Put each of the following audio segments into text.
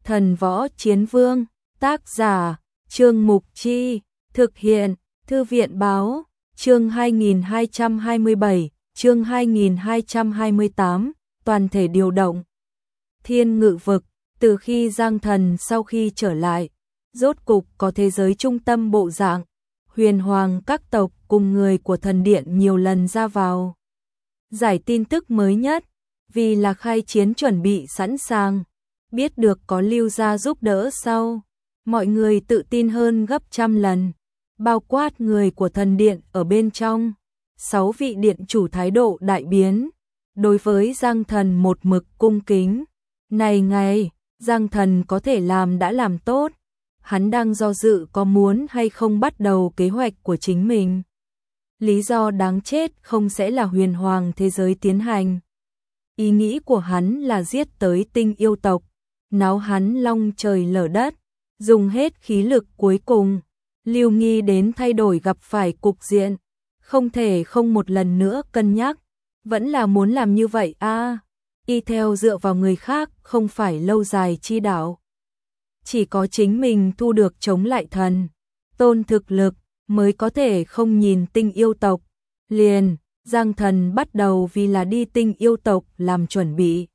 Thần Võ Chiến Vương, tác giả, Trương Mục Chi, thực hiện, Thư viện Báo, chương 2227, chương 2228, toàn thể điều động. Thiên Ngự Vực, từ khi Giang Thần sau khi trở lại, rốt cục có thế giới trung tâm bộ dạng, huyền hoàng các tộc cùng người của thần điện nhiều lần ra vào. Giải tin tức mới nhất, vì là khai chiến chuẩn bị sẵn sàng, biết được có Lưu gia giúp đỡ sau, mọi người tự tin hơn gấp trăm lần, bao quát người của thần điện ở bên trong. 6 vị điện chủ thái độ đại biến, đối với Giang Thần một mực cung kính. Này ngày, Giang Thần có thể làm đã làm tốt, hắn đang do dự có muốn hay không bắt đầu kế hoạch của chính mình. Lý do đáng chết không sẽ là huyền hoàng thế giới tiến hành. Ý nghĩ của hắn là giết tới tinh yêu tộc, náo hắn long trời lở đất, dùng hết khí lực cuối cùng. Lưu Nghi đến thay đổi gặp phải cục diện, không thể không một lần nữa cân nhắc, vẫn là muốn làm như vậy y theo dựa vào người khác không phải lâu dài chi đạo. Chỉ có chính mình thu được chống lại thần tôn thực lực mới có thể không nhìn tinh yêu tộc. Liền, Giang Thần bắt đầu vì là đi tinh yêu tộc làm chuẩn bị.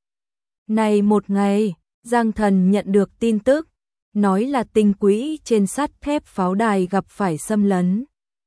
Này một ngày, Giang Thần nhận được tin tức, nói là tinh quỹ trên sắt thép pháo đài gặp phải xâm lấn.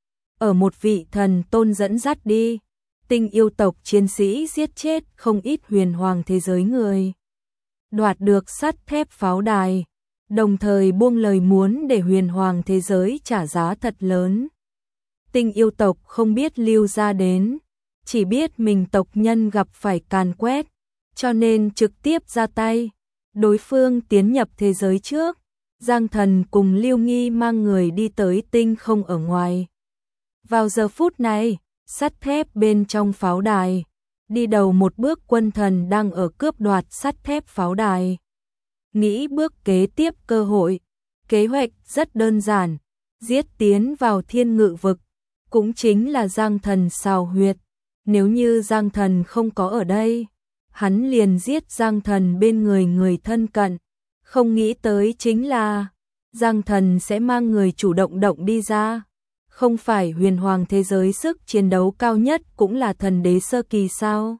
Ở một vị thần tôn dẫn dắt đi, tinh yêu tộc chiến sĩ giết chết không ít huyền hoàng thế giới người. Đoạt được sắt thép pháo đài, đồng thời buông lời muốn để huyền hoàng thế giới trả giá thật lớn. Tinh yêu tộc không biết Lưu gia đến, chỉ biết mình tộc nhân gặp phải càn quét, cho nên trực tiếp ra tay. Đối phương tiến nhập thế giới trước, Giang Thần cùng Lưu Nghi mang người đi tới tinh không ở ngoài. Vào giờ phút này, sắt thép bên trong pháo đài, đi đầu một bước quân thần đang ở cướp đoạt sắt thép pháo đài. Nghĩ bước kế tiếp cơ hội, kế hoạch rất đơn giản, giết tiến vào Thiên Ngự Vực, cũng chính là Giang Thần xào huyệt. Nếu như Giang Thần không có ở đây, hắn liền giết Giang Thần bên người người thân cận. Không nghĩ tới chính là Giang Thần sẽ mang người chủ động đi ra. Không phải huyền hoàng thế giới sức chiến đấu cao nhất cũng là thần đế sơ kỳ sao?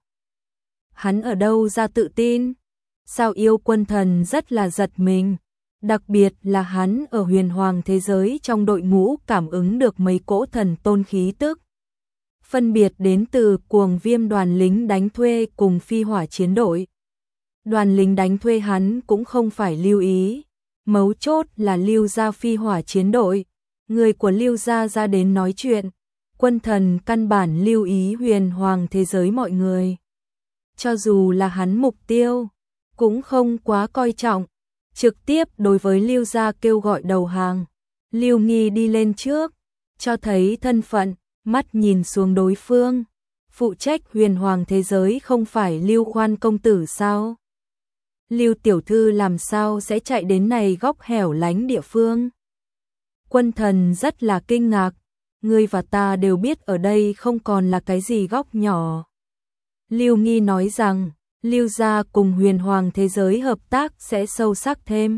Hắn ở đâu ra tự tin? Sao yêu quân thần rất là giật mình, đặc biệt là hắn ở huyền hoàng thế giới trong đội ngũ cảm ứng được mấy cỗ thần tôn khí tức. Phân biệt đến từ cuồng viêm đoàn lính đánh thuê cùng phi hỏa chiến đội. Đoàn lính đánh thuê hắn cũng không phải lưu ý, mấu chốt là Lưu gia phi hỏa chiến đội. Người của Lưu gia ra đến nói chuyện, quân thần căn bản lưu ý huyền hoàng thế giới mọi người. Cho dù là hắn mục tiêu, cũng không quá coi trọng, trực tiếp đối với Lưu gia kêu gọi đầu hàng. Lưu Nghi đi lên trước, cho thấy thân phận, mắt nhìn xuống đối phương. Phụ trách huyền hoàng thế giới không phải Lưu Khoan công tử sao? Lưu tiểu thư làm sao sẽ chạy đến này góc hẻo lánh địa phương? Quân thần rất là kinh ngạc, ngươi và ta đều biết ở đây không còn là cái gì góc nhỏ. Lưu Nghi nói rằng, Lưu gia cùng huyền hoàng thế giới hợp tác sẽ sâu sắc thêm.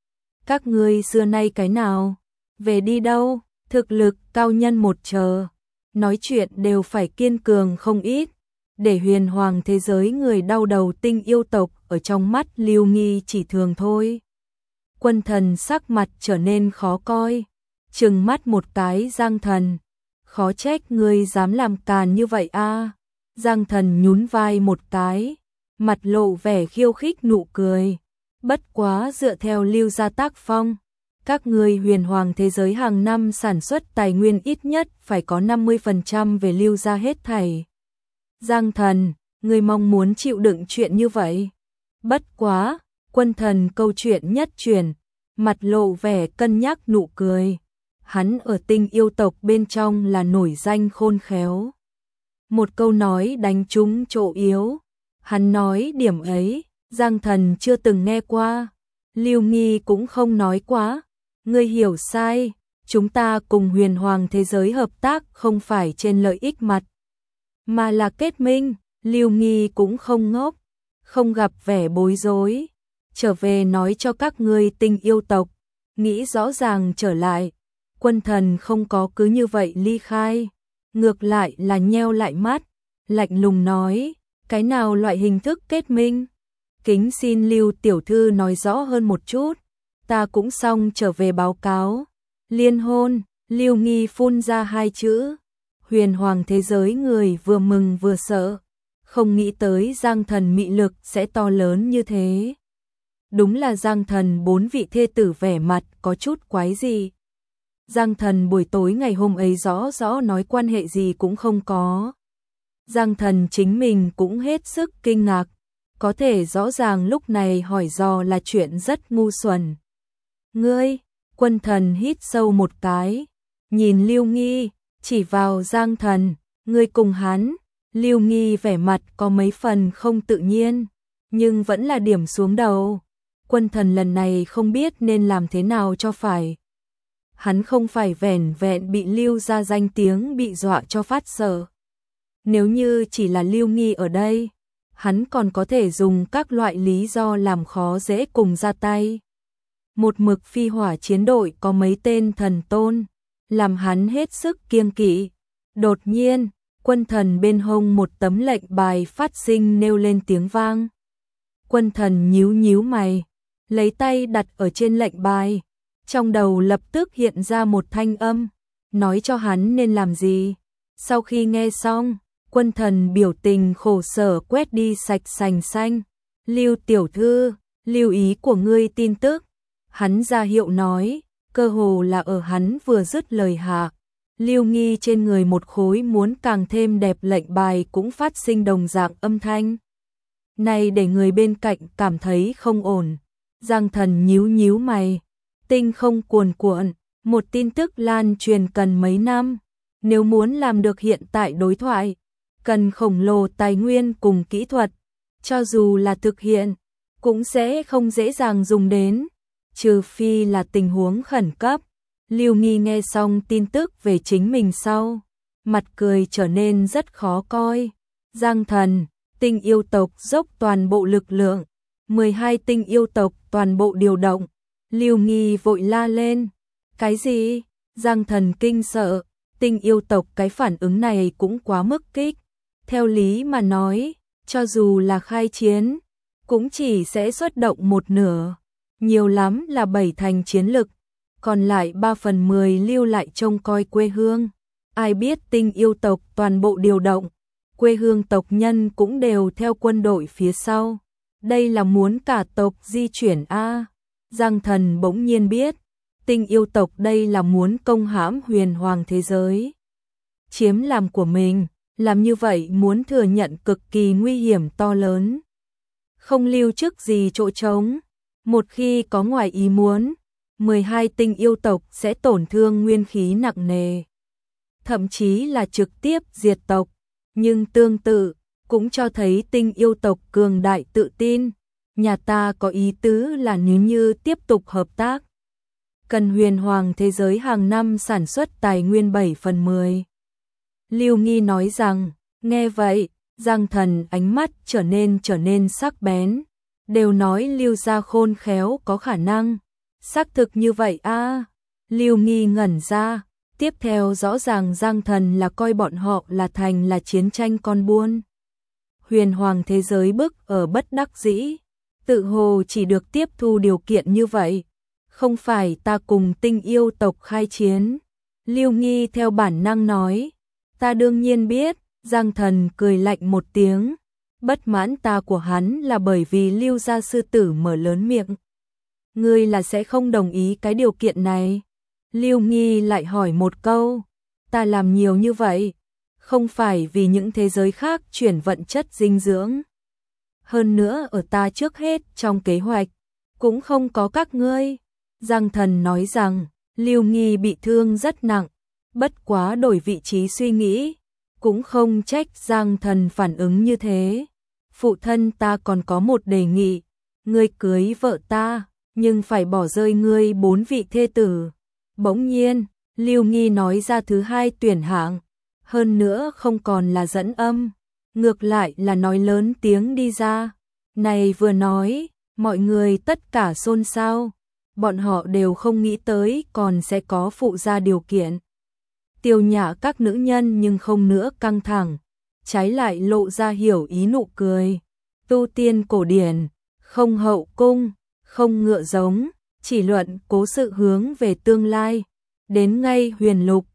Các ngươi xưa nay cái nào? Về đi đâu? Thực lực cao nhân một chờ. Nói chuyện đều phải kiên cường không ít. Để huyền hoàng thế giới người đau đầu tinh yêu tộc ở trong mắt Lưu Nghi chỉ thường thôi. Quân thần sắc mặt trở nên khó coi. Trừng mắt một cái Giang Thần. Khó trách ngươi dám làm càn như vậy Giang Thần nhún vai một cái, mặt lộ vẻ khiêu khích nụ cười. Bất quá dựa theo Lưu gia tác phong, các ngươi huyền hoàng thế giới hàng năm sản xuất tài nguyên ít nhất phải có 50% về Lưu gia hết thảy. Giang Thần, ngươi mong muốn chịu đựng chuyện như vậy? Bất quá, quân thần câu chuyện nhất chuyển, mặt lộ vẻ cân nhắc nụ cười. Hắn ở tinh yêu tộc bên trong là nổi danh khôn khéo. Một câu nói đánh trúng chỗ yếu. Hắn nói điểm ấy, Giang Thần chưa từng nghe qua. Lưu Nghi cũng không nói quá. Ngươi hiểu sai, chúng ta cùng huyền hoàng thế giới hợp tác không phải trên lợi ích mặt, mà là kết minh. Lưu Nghi cũng không ngốc, không gặp vẻ bối rối. trở về nói cho các ngươi Tinh yêu tộc, nghĩ rõ ràng trở lại. Quân Thần không có cứ như vậy ly khai, ngược lại là nheo lại mắt, lạnh lùng nói, cái nào loại hình thức kết minh? Kính xin Lưu tiểu thư nói rõ hơn một chút, ta cũng xong trở về báo cáo. Liên hôn, Lưu Nghi phun ra hai chữ. Huyền hoàng thế giới người vừa mừng vừa sợ, không nghĩ tới Giang Thần mị lực sẽ to lớn như thế. Đúng là Giang Thần 4 vị thê tử vẻ mặt có chút quái gì. Giang Thần buổi tối ngày hôm ấy rõ rõ nói quan hệ gì cũng không có. Giang Thần chính mình cũng hết sức kinh ngạc, có thể rõ ràng lúc này hỏi dò là chuyện rất ngu xuẩn. Ngươi, Quân Thần hít sâu một cái, nhìn Lưu Nghi, chỉ vào Giang Thần, ngươi cùng hắn. Lưu Nghi vẻ mặt có mấy phần không tự nhiên, nhưng vẫn là điểm xuống đầu. Quân Thần lần này không biết nên làm thế nào cho phải. Hắn không phải vẻn vẹn bị Lưu ra danh tiếng bị dọa cho phát sợ. Nếu như chỉ là Lưu Nghi ở đây, hắn còn có thể dùng các loại lý do làm khó dễ cùng ra tay. Một mực phi hỏa chiến đội có mấy tên thần tôn, làm hắn hết sức kiêng kỵ. Đột nhiên, Quân Thần bên hông một tấm lệnh bài phát sinh nêu lên tiếng vang. Quân Thần nhíu nhíu mày, lấy tay đặt ở trên lệnh bài, trong đầu lập tức hiện ra một thanh âm, nói cho hắn nên làm gì. Sau khi nghe xong, Quân Thần biểu tình khổ sở quét đi sạch sành xanh. Lưu tiểu thư, lưu ý của ngươi tin tức. Hắn ra hiệu nói, cơ hồ là ở hắn vừa dứt lời hạ. Lưu Nghi trên người một khối muốn càng thêm đẹp lệnh bài cũng phát sinh đồng dạng âm thanh. Này để người bên cạnh cảm thấy không ổn. Giang Thần nhíu nhíu mày. Tinh không cuồn cuộn, một tin tức lan truyền cần mấy năm. Nếu muốn làm được hiện tại đối thoại, cần khổng lồ tài nguyên cùng kỹ thuật. Cho dù là thực hiện, cũng sẽ không dễ dàng dùng đến. Trừ phi là tình huống khẩn cấp. Lưu Nghi nghe xong tin tức về chính mình sau, mặt cười trở nên rất khó coi. Giang Thần, Tinh yêu tộc dốc toàn bộ lực lượng, 12 tinh yêu tộc toàn bộ điều động. Lưu Nghi vội la lên, cái gì? Giang Thần kinh sợ, Tinh yêu tộc cái phản ứng này cũng quá mức kích. Theo lý mà nói, cho dù là khai chiến, cũng chỉ sẽ xuất động một nửa, nhiều lắm là 7 thành chiến lực. Còn lại 3/10 lưu lại trông coi quê hương. Ai biết Tinh yêu tộc toàn bộ điều động, quê hương tộc nhân cũng đều theo quân đội phía sau. Đây là muốn cả tộc di chuyển a. Giang Thần bỗng nhiên biết, Tinh yêu tộc đây là muốn công hãm huyền hoàng thế giới, chiếm làm của mình, làm như vậy muốn thừa nhận cực kỳ nguy hiểm to lớn. Không lưu chức gì chỗ trống, một khi có ngoài ý muốn, 12 tinh yêu tộc sẽ tổn thương nguyên khí nặng nề, thậm chí là trực tiếp diệt tộc. Nhưng tương tự, cũng cho thấy tinh yêu tộc cường đại tự tin. Nhà ta có ý tứ là nếu như tiếp tục hợp tác, cần huyền hoàng thế giới hàng năm sản xuất tài nguyên 7/10. Lưu Nghi nói rằng, nghe vậy, Giang Thần ánh mắt trở nên sắc bén. Đều nói Lưu gia khôn khéo có khả năng. Xác thực như vậy a. Lưu Nghi ngẩn ra, tiếp theo rõ ràng Giang Thần là coi bọn họ là thành là chiến tranh con buôn. Huyền hoàng thế giới bức ở bất đắc dĩ, tự hồ chỉ được tiếp thu điều kiện như vậy. Không phải ta cùng tinh yêu tộc khai chiến. Lưu Nghi theo bản năng nói, ta đương nhiên biết. Giang Thần cười lạnh một tiếng, bất mãn ta của hắn là bởi vì Lưu gia sư tử mở lớn miệng. Ngươi là sẽ không đồng ý cái điều kiện này. Lưu Nghi lại hỏi một câu, ta làm nhiều như vậy, không phải vì những thế giới khác chuyển vận chất dinh dưỡng. Hơn nữa ở ta trước hết trong kế hoạch, cũng không có các ngươi. Giang Thần nói rằng, Lưu Nghi bị thương rất nặng, bất quá đổi vị trí suy nghĩ, cũng không trách Giang Thần phản ứng như thế. Phụ thân ta còn có một đề nghị, ngươi cưới vợ ta, nhưng phải bỏ rơi ngươi 4 vị thê tử. Bỗng nhiên, Lưu Nghi nói ra thứ hai tuyển hạng, hơn nữa không còn là dẫn âm, ngược lại là nói lớn tiếng đi ra. Này vừa nói, Mọi người tất cả xôn xao, bọn họ đều không nghĩ tới còn sẽ có phụ gia điều kiện. Tiêu Nhã các nữ nhân nhưng không nữa căng thẳng, trái lại lộ ra hiểu ý nụ cười. Tu tiên cổ điển, không hậu cung, không ngựa giống, chỉ luận cố sự hướng về tương lai. Đến ngay Huyền Lục,